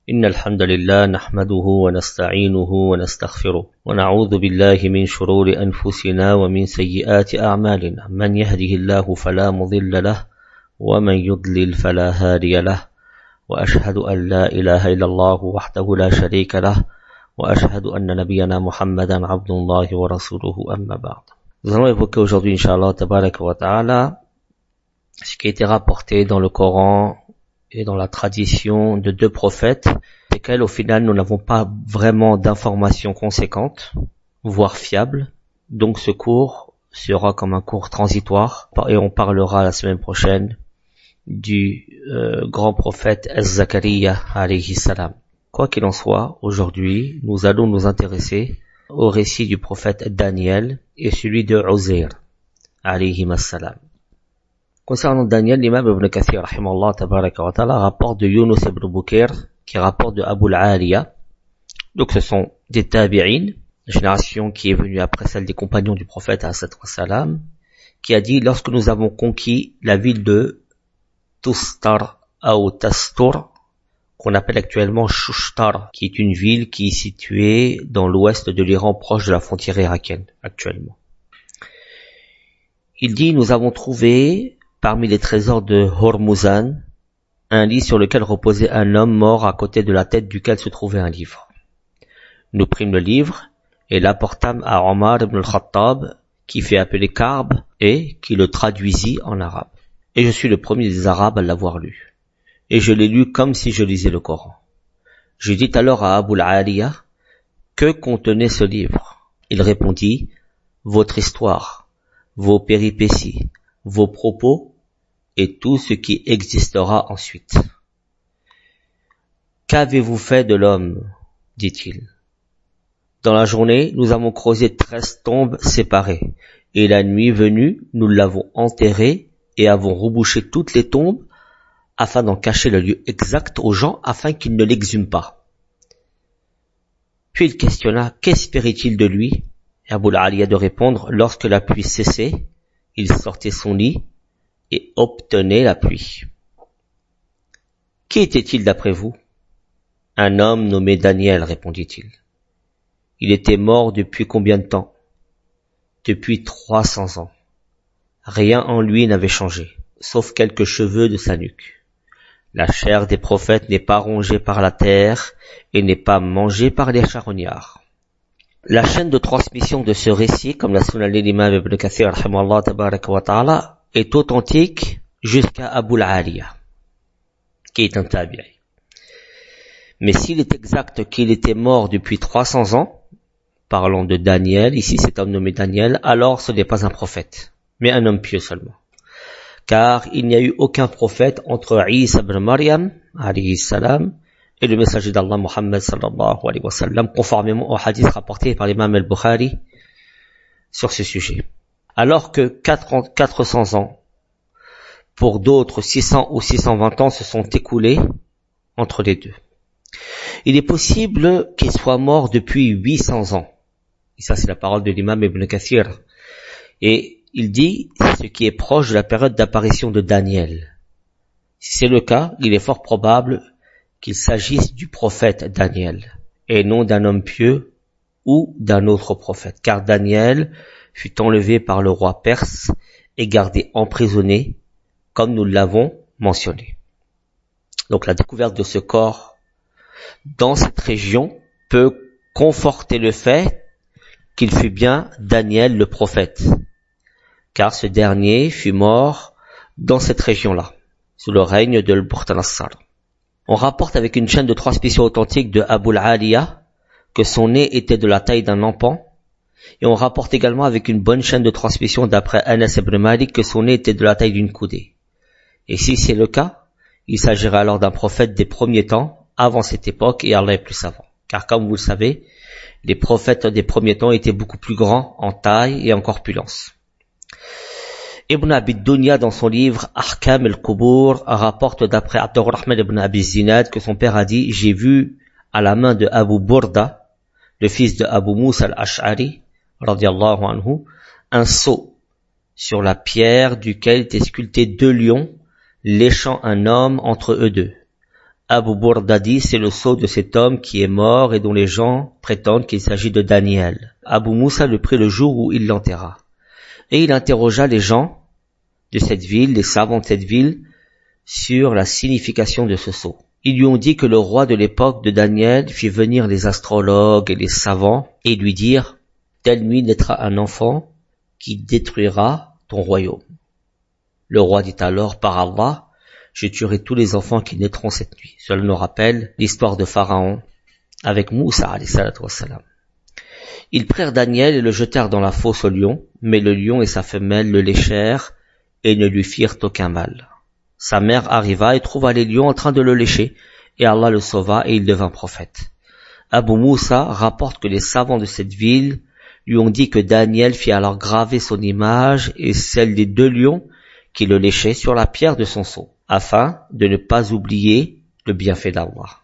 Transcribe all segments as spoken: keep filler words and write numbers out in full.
إن الحمد لله نحمده ونستعينه ونستغفره ونعوذ بالله من شرور أنفسنا ومن سيئات أعمالنا من يهده الله فلا مضل له ومن يضلل فلا هادي له وأشهد أن لا إله إلا الله وحده لا شريك له وأشهد أن نبينا محمدا عبد الله ورسوله أما بعد. Nous allons évoquer aujourd'hui, Inch'Allah, tabaraka wa ta'ala, ce qui a été rapporté dans le Coran et dans la tradition de deux prophètes, lesquels au final nous n'avons pas vraiment d'informations conséquentes, voire fiables. Donc ce cours sera comme un cours transitoire et on parlera la semaine prochaine du euh, grand prophète Az-Zakariya alayhi salam. Quoi qu'il en soit, aujourd'hui, nous allons nous intéresser au récit du prophète Daniel et celui de Uzair alayhi salam. Concernant Daniel, l'imam Ibn Kathir rahimahullah tabaraka wa ta'ala rapporte de Yunus ibn Bukayr qui rapporte de Abu al-Aliya. Donc ce sont des tabi'in, la génération qui est venue après celle des compagnons du prophète alayhi salam, qui a dit lorsque nous avons conquis la ville de Tustar ou Tastur, qu'on appelle actuellement Shushtar, qui est une ville qui est située dans l'ouest de l'Iran, proche de la frontière irakienne, actuellement. Il dit, nous avons trouvé, parmi les trésors de Hormuzan, un lit sur lequel reposait un homme mort à côté de la tête duquel se trouvait un livre. Nous prîmes le livre et l'apportâmes à Omar ibn al-Khattab, qui fait appeler Karb, et qui le traduisit en arabe. Et je suis le premier des Arabes à l'avoir lu. Et je l'ai lu comme si je lisais le Coran. Je dis alors à Abu al-Aliya, que contenait ce livre? Il répondit, votre histoire, vos péripéties, vos propos, et tout ce qui existera ensuite. Qu'avez-vous fait de l'homme? Dit-il. Dans la journée, nous avons creusé treize tombes séparées, et la nuit venue, nous l'avons enterré et avons rebouché toutes les tombes afin d'en cacher le lieu exact aux gens, afin qu'ils ne l'exhument pas. Puis il questionna, qu'espérait-il de lui? Et Abu al-Aliya de répondre, lorsque la pluie cessait, il sortait son lit et obtenait la pluie. Qui était-il d'après vous? Un homme nommé Daniel, répondit-il. Il était mort depuis combien de temps? Depuis trois cents ans. Rien en lui n'avait changé, sauf quelques cheveux de sa nuque. La chair des prophètes n'est pas rongée par la terre et n'est pas mangée par les charognards. La chaîne de transmission de ce récit, comme l'a souligné l'imam Ibn Kathir rahimahullah tabaraka wa ta'ala, est authentique jusqu'à Abu al-Aliya, qui est un tabi'i. Mais s'il est exact qu'il était mort depuis trois cents ans, parlons de Daniel, ici cet homme nommé Daniel, alors ce n'est pas un prophète, mais un homme pieux seulement. Car il n'y a eu aucun prophète entre Isa ibn Maryam, alayhi salam, et le messager d'Allah Muhammad sallallahu alayhi wa sallam, conformément au hadith rapporté par l'imam al-Bukhari sur ce sujet. Alors que quatre cents ans, pour d'autres six cents ou six cent vingt ans se sont écoulés entre les deux. Il est possible qu'il soit mort depuis huit cents ans. Et ça c'est la parole de l'imam Ibn Kathir. Et il dit ce qui est proche de la période d'apparition de Daniel. Si c'est le cas, il est fort probable qu'il s'agisse du prophète Daniel, et non d'un homme pieux ou d'un autre prophète, car Daniel fut enlevé par le roi perse et gardé emprisonné, comme nous l'avons mentionné. Donc la découverte de ce corps dans cette région peut conforter le fait qu'il fut bien Daniel le prophète, car ce dernier fut mort dans cette région-là, sous le règne de Al-Burtanassar. On rapporte avec une chaîne de transmission authentique de Abu al-Aliya que son nez était de la taille d'un empan, et on rapporte également avec une bonne chaîne de transmission d'après Anas ibn Malik que son nez était de la taille d'une coudée. Et si c'est le cas, il s'agirait alors d'un prophète des premiers temps, avant cette époque, et Allah est plus savant. Car comme vous le savez, les prophètes des premiers temps étaient beaucoup plus grands en taille et en corpulence. Ibn Abi Dunya, dans son livre Ahkam al-Qubur, rapporte d'après Abdurrahman ibn Abi Zinad que son père a dit, j'ai vu à la main de Abu Burda, le fils de Abu Musa al-Ash'ari, radiyallahu anhu, un sceau sur la pierre duquel étaient sculptés deux lions, léchant un homme entre eux deux. Abu Burda dit, c'est le sceau de cet homme qui est mort et dont les gens prétendent qu'il s'agit de Daniel. Abu Moussa le prit le jour où il l'enterra. Et il interrogea les gens de cette ville, les savants de cette ville, sur la signification de ce sceau. Ils lui ont dit que le roi de l'époque de Daniel fit venir les astrologues et les savants et lui dire, telle nuit naîtra un enfant qui détruira ton royaume. Le roi dit alors, par Allah, je tuerai tous les enfants qui naîtront cette nuit. Cela nous rappelle l'histoire de Pharaon avec Moussa alayhi salatu wassalam. Ils prirent Daniel et le jetèrent dans la fosse au lion, mais le lion et sa femelle le léchèrent et ne lui firent aucun mal. Sa mère arriva et trouva les lions en train de le lécher, et Allah le sauva et il devint prophète. Abu Moussa rapporte que les savants de cette ville lui ont dit que Daniel fit alors graver son image et celle des deux lions qui le léchaient sur la pierre de son sceau, afin de ne pas oublier le bienfait d'Allah.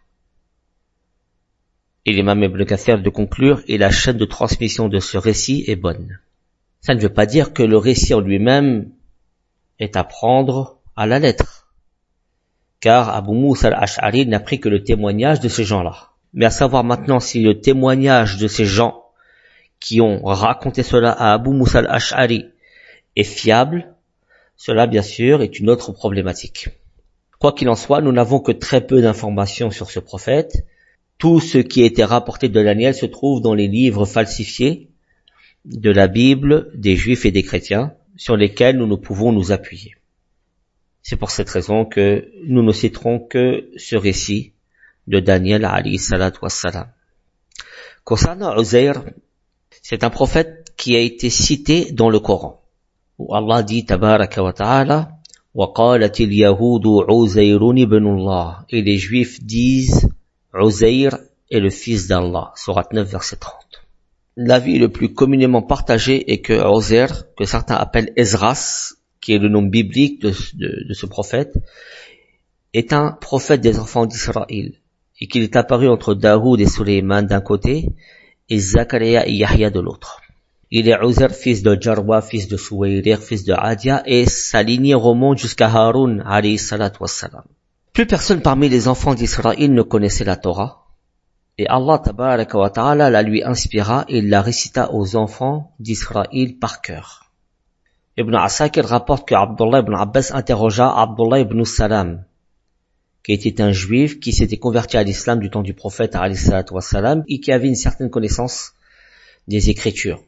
Et l'imam Ibn Kathir de conclure, et la chaîne de transmission de ce récit est bonne. Ça ne veut pas dire que le récit en lui-même est à prendre à la lettre, car Abu Moussa al-Ash'ari n'a pris que le témoignage de ces gens-là. Mais à savoir maintenant si le témoignage de ces gens qui ont raconté cela à Abu Moussa al-Ash'ari est fiable, cela bien sûr est une autre problématique. Quoi qu'il en soit, nous n'avons que très peu d'informations sur ce prophète. Tout ce qui a été rapporté de Daniel se trouve dans les livres falsifiés de la Bible des Juifs et des chrétiens, sur lesquels nous ne pouvons nous appuyer. C'est pour cette raison que nous ne citerons que ce récit de Daniel alayhi salatu wassalam. Concernant Uzair, c'est un prophète qui a été cité dans le Coran, où Allah dit tabaraka wa ta'ala wa qalat al yahud Uzair ibn Allah, et les Juifs disent Uzair est le fils d'Allah, sourate neuf verset trente. L'avis le plus communément partagé est que Uzair, que certains appellent Esdras, qui est le nom biblique de, de, de ce prophète, est un prophète des enfants d'Israël, et qu'il est apparu entre Daoud et Sulayman d'un côté, et Zakaria et Yahya de l'autre. Il est Uzair, fils de Jarwa, fils de Suwayrir, fils de Adia, et sa lignée remonte jusqu'à Haroun, alayhi salatu wassalam. Plus personne parmi les enfants d'Israël ne connaissait la Torah, et Allah tabaraka wa ta'ala la lui inspira et la récita aux enfants d'Israël par cœur. Ibn Asakir rapporte que Abdullah ibn Abbas interrogea Abdullah ibn Salam, qui était un juif qui s'était converti à l'islam du temps du prophète alayhi salatu wassalam et qui avait une certaine connaissance des écritures.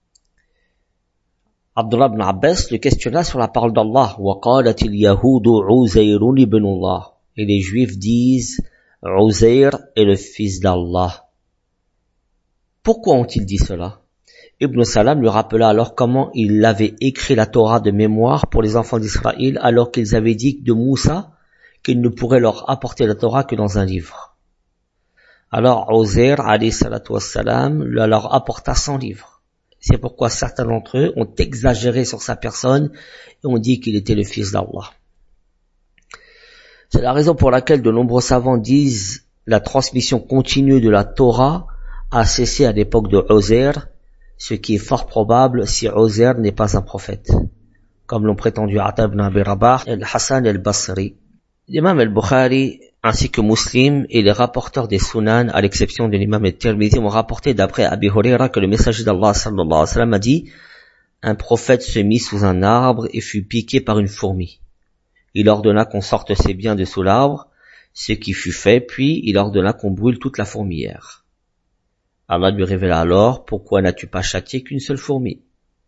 Abdullah ibn Abbas le questionna sur la parole d'Allah, wa qalat al yahud Uzair ibn Allah, et les juifs disent Uzair est le fils d'Allah. Pourquoi ont-ils dit cela? Ibn Salam lui rappela alors comment il avait écrit la Torah de mémoire pour les enfants d'Israël alors qu'ils avaient dit de Moussa qu'il ne pourrait leur apporter la Torah que dans un livre. Alors Uzair alayhi salatu wassalam leur apporta cent livres. C'est pourquoi certains d'entre eux ont exagéré sur sa personne et ont dit qu'il était le fils d'Allah. C'est la raison pour laquelle de nombreux savants disent la transmission continue de la Torah a cessé à l'époque de Uzair, ce qui est fort probable si Uzair n'est pas un prophète, comme l'ont prétendu Ata ibn Abi Rabah et Hassan al-Basri. L'imam al-Bukhari ainsi que Muslim et les rapporteurs des Sunan, à l'exception de l'imam al-Tirmidhi, ont rapporté d'après Abi Huraira que le messager d'Allah sallallahu alayhi wa sallam a dit « Un prophète se mit sous un arbre et fut piqué par une fourmi. Il ordonna qu'on sorte ses biens de sous l'arbre, ce qui fut fait, puis il ordonna qu'on brûle toute la fourmilière. Allah lui révéla alors, pourquoi n'as-tu pas châtié qu'une seule fourmi?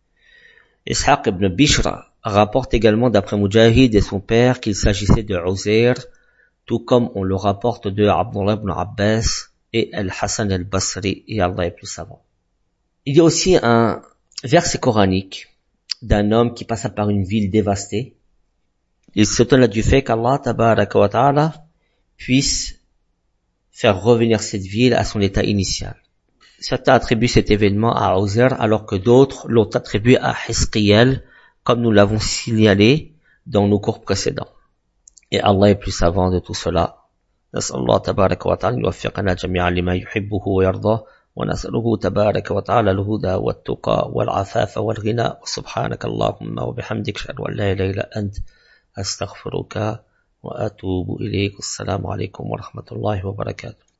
Ishaq ibn Bishra rapporte également d'après Mujahid et son père qu'il s'agissait de Uzair, tout comme on le rapporte de Abdullah ibn Abbas et Al-Hassan al-Basri, et Allah est plus savant. Il y a aussi un verset coranique d'un homme qui passa par une ville dévastée. Il s'étonna du fait qu'Allah tabaraka wa ta'ala puisse faire revenir cette ville à son état initial. Certains attribuent cet événement à Uzair alors que d'autres l'ont attribué à Hizqiyal, comme nous l'avons signalé dans nos cours précédents. Et Allah est plus savant de tout cela. نسأل الله تبارك وتعالى يوفقنا جميعا لما يحبه ويرضاه ونسأله تبارك وتعالى الهدى والتقى والعفاف والغنى وسبحانك اللهم وبحمدك أشهد أن لا إله إلا أنت أستغفرك wa atubu ilayk. Assalamu alaikum wa rahmatullahi wa barakatuh.